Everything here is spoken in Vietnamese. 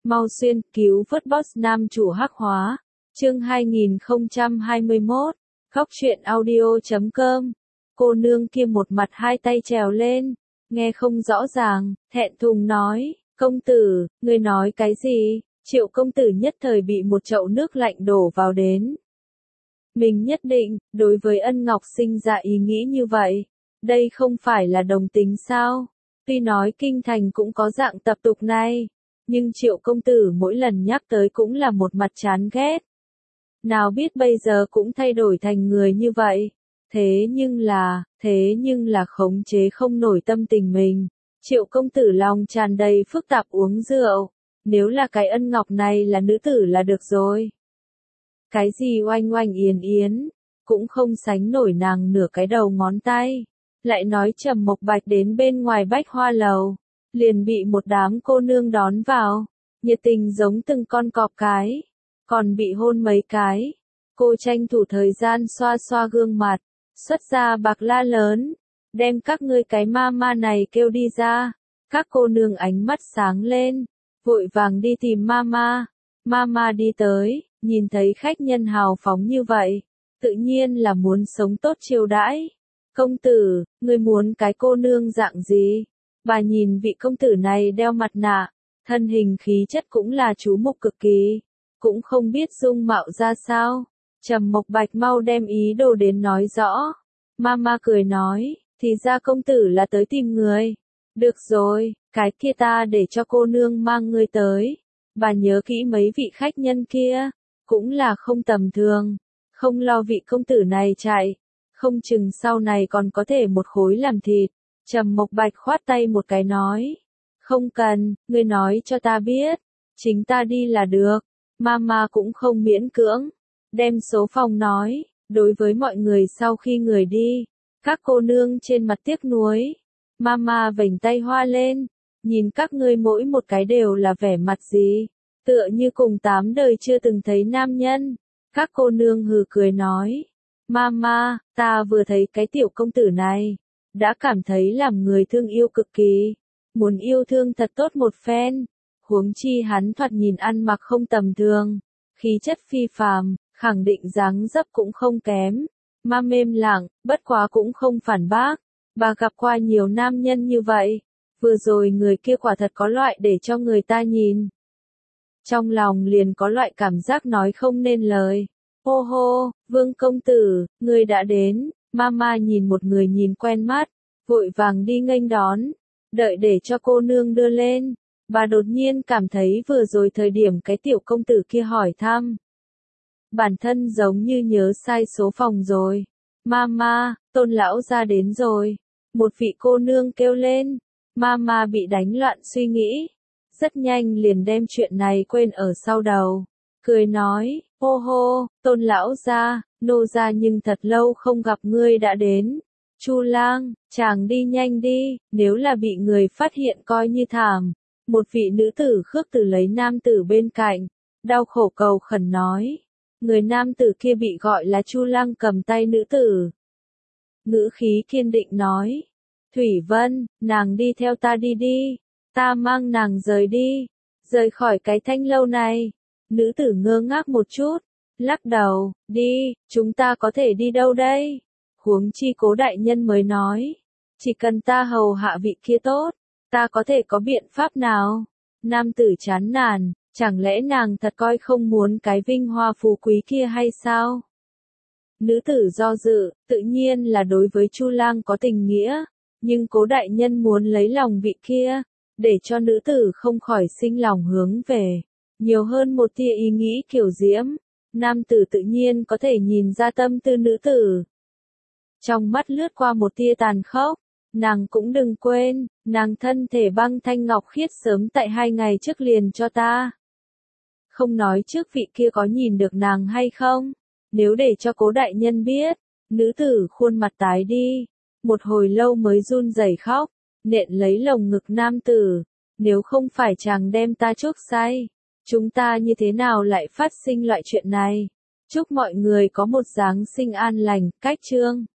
Mau xuyên, cứu vớt boss nam chủ hắc hóa. Chương 2021. Góc truyện audio.com. Cô nương kia một mặt hai tay trèo lên, nghe không rõ ràng, thẹn thùng nói, công tử, ngươi nói cái gì? Triệu công tử nhất thời bị một chậu nước lạnh đổ vào đến. Mình nhất định, đối với Ân Ngọc sinh ra ý nghĩ như vậy. Đây không phải là đồng tính sao? Tuy nói kinh thành cũng có dạng tập tục này, nhưng Triệu công tử mỗi lần nhắc tới cũng là một mặt chán ghét. Nào biết bây giờ cũng thay đổi thành người như vậy. Thế nhưng là khống chế không nổi tâm tình mình. Triệu công tử lòng tràn đầy phức tạp uống rượu. Nếu là cái Ân Ngọc này là nữ tử là được rồi. Cái gì oanh oanh yến yến, cũng không sánh nổi nàng nửa cái đầu ngón tay. Lại nói Trầm Mộc Bạch đến bên ngoài Bách Hoa Lầu, liền bị một đám cô nương đón vào, nhiệt tình giống từng con cọp cái, còn bị hôn mấy cái. Cô tranh thủ thời gian xoa xoa gương mặt, xuất ra bạc la lớn, đem các ngươi cái ma này kêu đi ra. Các cô nương ánh mắt sáng lên, vội vàng đi tìm mama. Mama đi tới, nhìn thấy khách nhân hào phóng như vậy, tự nhiên là muốn sống tốt chiêu đãi. Công tử, ngươi muốn cái cô nương dạng gì? Bà nhìn vị công tử này đeo mặt nạ, thân hình khí chất cũng là chú mục cực kỳ, cũng không biết dung mạo ra sao. Trầm Mộc Bạch mau đem ý đồ đến nói rõ. Mama cười nói, thì ra công tử là tới tìm người. Được rồi, cái kia ta để cho cô nương mang ngươi tới. Bà nhớ kỹ mấy vị khách nhân kia, cũng là không tầm thường. Không lo vị công tử này chạy, không chừng sau này còn có thể một khối làm thịt. Trầm Mộc Bạch khoát tay một cái nói, không cần, ngươi nói cho ta biết, chính ta đi là được. Mama cũng không miễn cưỡng, đem số phòng nói. Đối với mọi người sau khi người đi, các cô nương trên mặt tiếc nuối. Mama vểnh tay hoa lên, nhìn các ngươi mỗi một cái đều là vẻ mặt gì, tựa như cùng 8 đời chưa từng thấy nam nhân. Các cô nương hừ cười nói, Mama, ta vừa thấy cái tiểu công tử này, đã cảm thấy làm người thương yêu cực kỳ, muốn yêu thương thật tốt một phen. Huống chi hắn thoạt nhìn ăn mặc không tầm thường, khí chất phi phàm, khẳng định dáng dấp cũng không kém. Mam êm lặng, bất quá cũng không phản bác. Bà gặp qua nhiều nam nhân như vậy, vừa rồi người kia quả thật có loại để cho người ta nhìn. Trong lòng liền có loại cảm giác nói không nên lời. Hô hô, Vương công tử, ngươi đã đến. Mama nhìn một người nhìn quen mắt, vội vàng đi nghênh đón, đợi để cho cô nương đưa lên. Bà đột nhiên cảm thấy vừa rồi thời điểm cái tiểu công tử kia hỏi thăm, bản thân giống như nhớ sai số phòng rồi. Mama, Tôn lão gia đến rồi. Một vị cô nương kêu lên. Mama bị đánh loạn suy nghĩ, rất nhanh liền đem chuyện này quên ở sau đầu. Cười nói, hô hô, Tôn lão gia, nô gia nhưng thật lâu không gặp ngươi đã đến. Chu lang, chàng đi nhanh đi, nếu là bị người phát hiện coi như thảm. Một vị nữ tử khước từ lấy nam tử bên cạnh, đau khổ cầu khẩn nói. Người nam tử kia bị gọi là Chu lang cầm tay nữ tử. Ngữ khí kiên định nói, Thủy Vân, nàng đi theo ta đi đi, ta mang nàng rời đi, rời khỏi cái thanh lâu này. Nữ tử ngơ ngác một chút, lắc đầu, đi, chúng ta có thể đi đâu đây? Huống chi Cố đại nhân mới nói, chỉ cần ta hầu hạ vị kia tốt, ta có thể có biện pháp nào? Nam tử chán nản, chẳng lẽ nàng thật coi không muốn cái vinh hoa phú quý kia hay sao? Nữ tử do dự, tự nhiên là đối với Chu lang có tình nghĩa, nhưng Cố đại nhân muốn lấy lòng vị kia, để cho nữ tử không khỏi sinh lòng hướng về, nhiều hơn một tia ý nghĩ kiều diễm. Nam tử tự nhiên có thể nhìn ra tâm tư nữ tử. Trong mắt lướt qua một tia tàn khốc, nàng cũng đừng quên, nàng thân thể băng thanh ngọc khiết sớm tại 2 ngày trước liền cho ta. Không nói trước vị kia có nhìn được nàng hay không, nếu để cho Cố đại nhân biết, nữ tử khuôn mặt tái đi, một hồi lâu mới run rẩy khóc, nện lấy lồng ngực nam tử, nếu không phải chàng đem ta chuốc say, chúng ta như thế nào lại phát sinh loại chuyện này? Chúc mọi người có một Giáng sinh an lành, cách chương.